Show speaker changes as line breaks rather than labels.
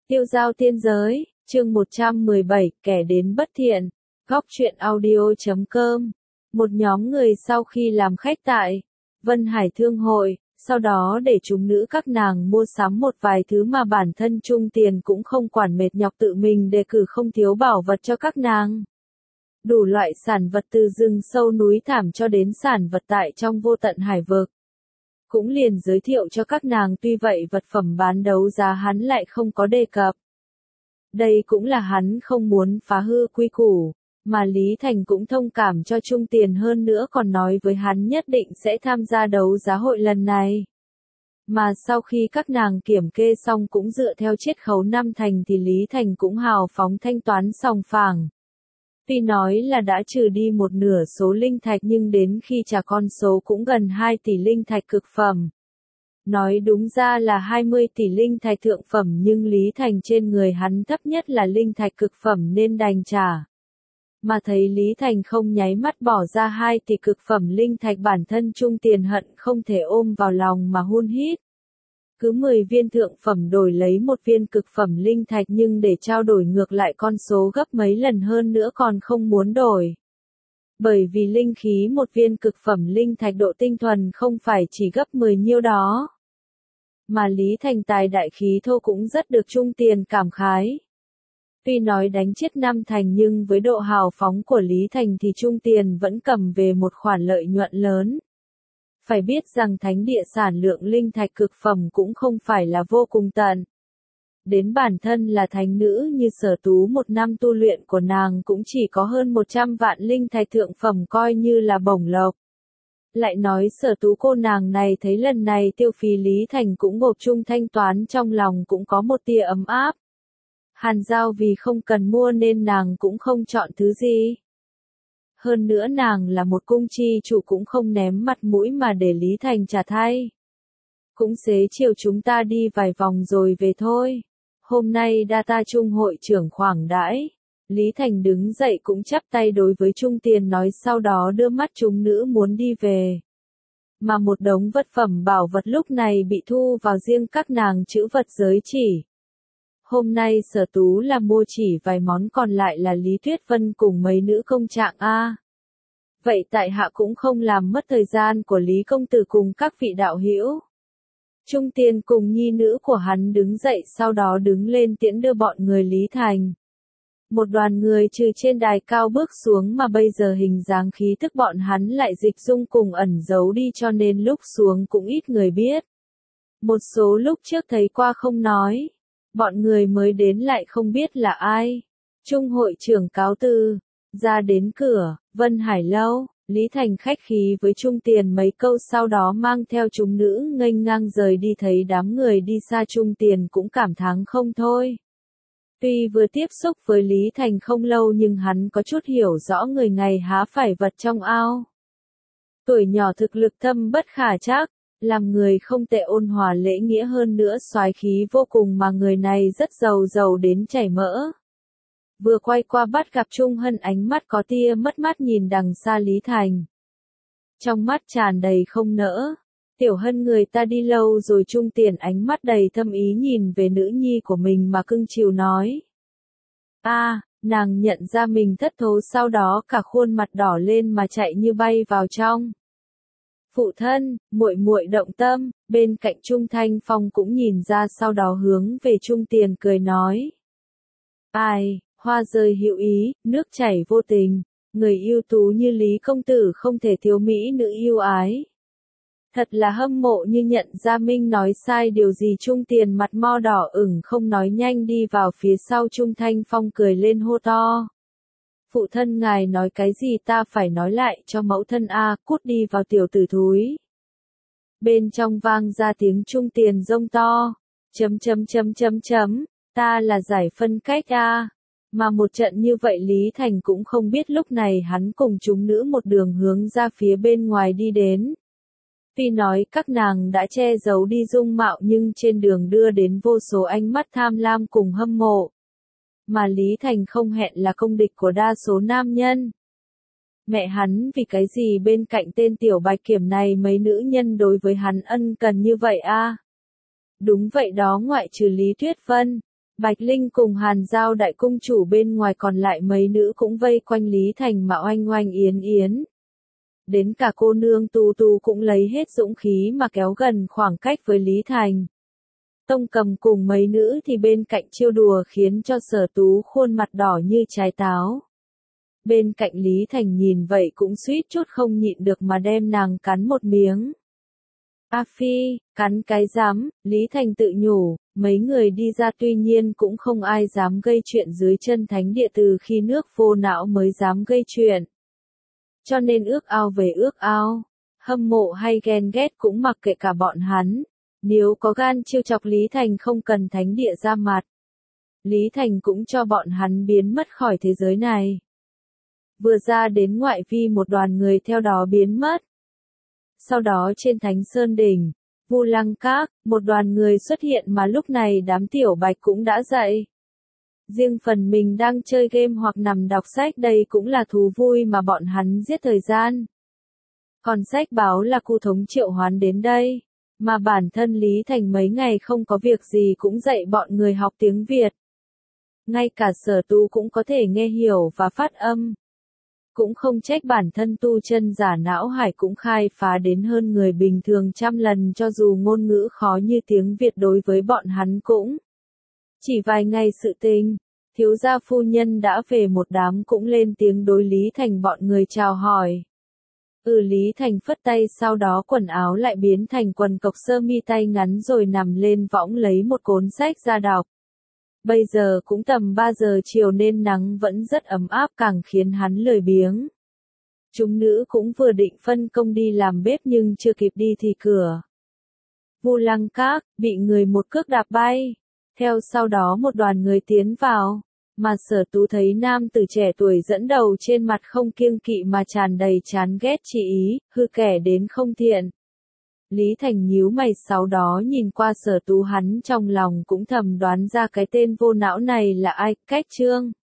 Tiêu giao tiên giới, chương 117, kẻ đến bất thiện, góc truyện audio.com. Một nhóm người sau khi làm khách tại Vân Hải Thương hội, sau đó để chúng nữ các nàng mua sắm một vài thứ mà bản thân Trung Tiền cũng không quản mệt nhọc tự mình đề cử không thiếu bảo vật cho các nàng. Đủ loại sản vật từ rừng sâu núi thảm cho đến sản vật tại trong vô tận hải vực. Cũng liền giới thiệu cho các nàng, tuy vậy vật phẩm bán đấu giá hắn lại không có đề cập. Đây cũng là hắn không muốn phá hư quy củ, mà Lý Thành cũng thông cảm cho Trung Tiền, hơn nữa còn nói với hắn nhất định sẽ tham gia đấu giá hội lần này. Mà sau khi các nàng kiểm kê xong cũng dựa theo chiết khấu 5 thành thì Lý Thành cũng hào phóng thanh toán sòng phẳng. Tuy nói là đã trừ đi một nửa số linh thạch nhưng đến khi trả con số cũng gần 2 tỷ linh thạch cực phẩm. Nói đúng ra là 20 tỷ linh thạch thượng phẩm, nhưng Lý Thành trên người hắn thấp nhất là linh thạch cực phẩm nên đành trả. Mà thấy Lý Thành không nháy mắt bỏ ra 2 tỷ cực phẩm linh thạch, bản thân Trung Tiền hận không thể ôm vào lòng mà hun hít. Cứ 10 viên thượng phẩm đổi lấy một viên cực phẩm linh thạch, nhưng để trao đổi ngược lại con số gấp mấy lần hơn nữa còn không muốn đổi. Bởi vì linh khí một viên cực phẩm linh thạch độ tinh thuần không phải chỉ gấp 10 nhiêu đó. Mà Lý Thành tài đại khí thô cũng rất được Trung Tiền cảm khái. Tuy nói đánh chết 5 thành nhưng với độ hào phóng của Lý Thành thì Trung Tiền vẫn cầm về một khoản lợi nhuận lớn. Phải biết rằng thánh địa sản lượng linh thạch cực phẩm cũng không phải là vô cùng tận. Đến bản thân là thánh nữ như Sở Tú, một năm tu luyện của nàng cũng chỉ có hơn 100 vạn linh thạch thượng phẩm, coi như là bổng lộc. Lại nói Sở Tú cô nàng này thấy lần này tiêu phí Lý Thành cũng gộp chung thanh toán, trong lòng cũng có một tia ấm áp. Hàn Giao vì không cần mua nên nàng cũng không chọn thứ gì. Hơn nữa nàng là một cung chi chủ cũng không ném mặt mũi mà để Lý Thành trả thay. Cũng xế chiều chúng ta đi vài vòng rồi về thôi. Hôm nay đa ta Trung hội trưởng khoản đãi. Lý Thành đứng dậy cũng chắp tay đối với Trung Tiền nói, sau đó đưa mắt chúng nữ muốn đi về. Mà một đống vật phẩm bảo vật lúc này bị thu vào riêng các nàng trữ vật giới chỉ. Hôm nay Sở Tú là mua chỉ vài món, còn lại là Lý Tuyết Vân cùng mấy nữ công trạng A. Vậy tại hạ cũng không làm mất thời gian của Lý công tử cùng các vị đạo hữu. Trung Tiền cùng nhi nữ của hắn đứng dậy, sau đó đứng lên tiễn đưa bọn người Lý Thành. Một đoàn người trừ trên đài cao bước xuống mà bây giờ hình dáng khí tức bọn hắn lại dịch dung cùng ẩn giấu đi, cho nên lúc xuống cũng ít người biết. Một số lúc trước thấy qua không nói. Bọn người mới đến lại không biết là ai. Trung hội trưởng cáo từ. Ra đến cửa, Vân Hải lâu, Lý Thành khách khí với Trung Tiền mấy câu, sau đó mang theo chúng nữ nghênh ngang rời đi. Thấy đám người đi xa, Trung Tiền cũng cảm thán không thôi. Tuy vừa tiếp xúc với Lý Thành không lâu nhưng hắn có chút hiểu rõ người ngày há phải vật trong ao. Tuổi nhỏ thực lực thâm bất khả trắc. Làm người không tệ, ôn hòa lễ nghĩa, hơn nữa soái khí vô cùng, mà người này rất giàu đến chảy mỡ. Vừa quay qua bắt gặp Trung Hân, ánh mắt có tia mất mát nhìn đằng xa Lý Thành. Trong mắt tràn đầy không nỡ. Tiểu Hân, người ta đi lâu rồi. Trung Tiền ánh mắt đầy thâm ý nhìn về nữ nhi của mình mà cưng chiều nói. Nàng nhận ra mình thất thố, sau đó cả khuôn mặt đỏ lên mà chạy như bay vào trong. Phụ thân, muội muội động tâm. Bên cạnh Trung Thanh Phong cũng nhìn ra, sau đó hướng về Trung Tiền cười nói. Hoa rơi hữu ý, nước chảy vô tình. Người ưu tú như Lý công tử không thể thiếu mỹ nữ yêu ái. Thật là hâm mộ. Như nhận ra Minh nói sai điều gì, Trung Tiền mặt mo đỏ ửng không nói, nhanh đi vào phía sau Trung Thanh Phong cười lên hô to. Phụ thân ngài nói cái gì ta phải nói lại cho mẫu thân a, cút đi vào tiểu tử thúi. Bên trong vang ra tiếng Trung Tiền rông to. Ta là giải phân cách a. Mà một trận như vậy Lý Thành cũng không biết, lúc này hắn cùng chúng nữ một đường hướng ra phía bên ngoài đi đến. Tuy nói các nàng đã che giấu đi dung mạo nhưng trên đường đưa đến vô số ánh mắt tham lam cùng hâm mộ. Mà Lý Thành không hẹn là công địch của đa số nam nhân. Mẹ hắn, vì cái gì bên cạnh tên tiểu bạch kiểm này mấy nữ nhân đối với hắn ân cần như vậy a? Đúng vậy đó, ngoại trừ Lý Tuyết Vân. Bạch Linh cùng Hàn Giao đại cung chủ bên ngoài, còn lại mấy nữ cũng vây quanh Lý Thành mà oanh oanh yến yến. Đến cả cô nương Tu Tu cũng lấy hết dũng khí mà kéo gần khoảng cách với Lý Thành. Tông Cầm cùng mấy nữ thì bên cạnh trêu đùa khiến cho Sở Tú khuôn mặt đỏ như trái táo. Bên cạnh Lý Thành nhìn vậy cũng suýt chút không nhịn được mà đem nàng cắn một miếng. A Phi, cắn cái dám, Lý Thành tự nhủ, mấy người đi ra tuy nhiên cũng không ai dám gây chuyện dưới chân thánh địa, từ khi nước vô não mới dám gây chuyện. Cho nên ước ao về ước ao, hâm mộ hay ghen ghét cũng mặc kệ cả bọn hắn. Nếu có gan trêu chọc Lý Thành không cần thánh địa ra mặt. Lý Thành cũng cho bọn hắn biến mất khỏi thế giới này. Vừa ra đến ngoại vi, một đoàn người theo đó biến mất. Sau đó trên Thánh Sơn Đỉnh, Vu Lăng Các, một đoàn người xuất hiện mà lúc này đám tiểu bạch cũng đã dậy. Riêng phần mình đang chơi game hoặc nằm đọc sách, đây cũng là thú vui mà bọn hắn giết thời gian. Còn sách báo là Cu Thống triệu hoán đến đây, mà bản thân Lý Thành mấy ngày không có việc gì cũng dạy bọn người học tiếng Việt. Ngay cả Sở Tu cũng có thể nghe hiểu và phát âm. Cũng không trách bản thân tu chân giả não hải cũng khai phá đến hơn người bình thường trăm lần, cho dù ngôn ngữ khó như tiếng Việt đối với bọn hắn cũng. Chỉ vài ngày sự tình, thiếu gia phu nhân đã về, một đám cũng lên tiếng đối Lý Thành bọn người chào hỏi. Lý Thành phất tay, sau đó quần áo lại biến thành quần cộc sơ mi tay ngắn rồi nằm lên võng lấy một cuốn sách ra đọc. Bây giờ cũng tầm 3 giờ chiều nên nắng vẫn rất ấm áp, càng khiến hắn lười biếng. Chúng nữ cũng vừa định phân công đi làm bếp nhưng chưa kịp đi thì cửa Vu Lăng Các bị người một cước đạp bay. Theo sau đó một đoàn người tiến vào, mà Sở Tú thấy nam tử trẻ tuổi dẫn đầu trên mặt không kiêng kỵ mà tràn đầy chán ghét chi ý, hư kẻ đến không thiện. Lý Thành nhíu mày, sau đó nhìn qua Sở Tú, hắn trong lòng cũng thầm đoán ra cái tên vô não này là ai, Cách Trương.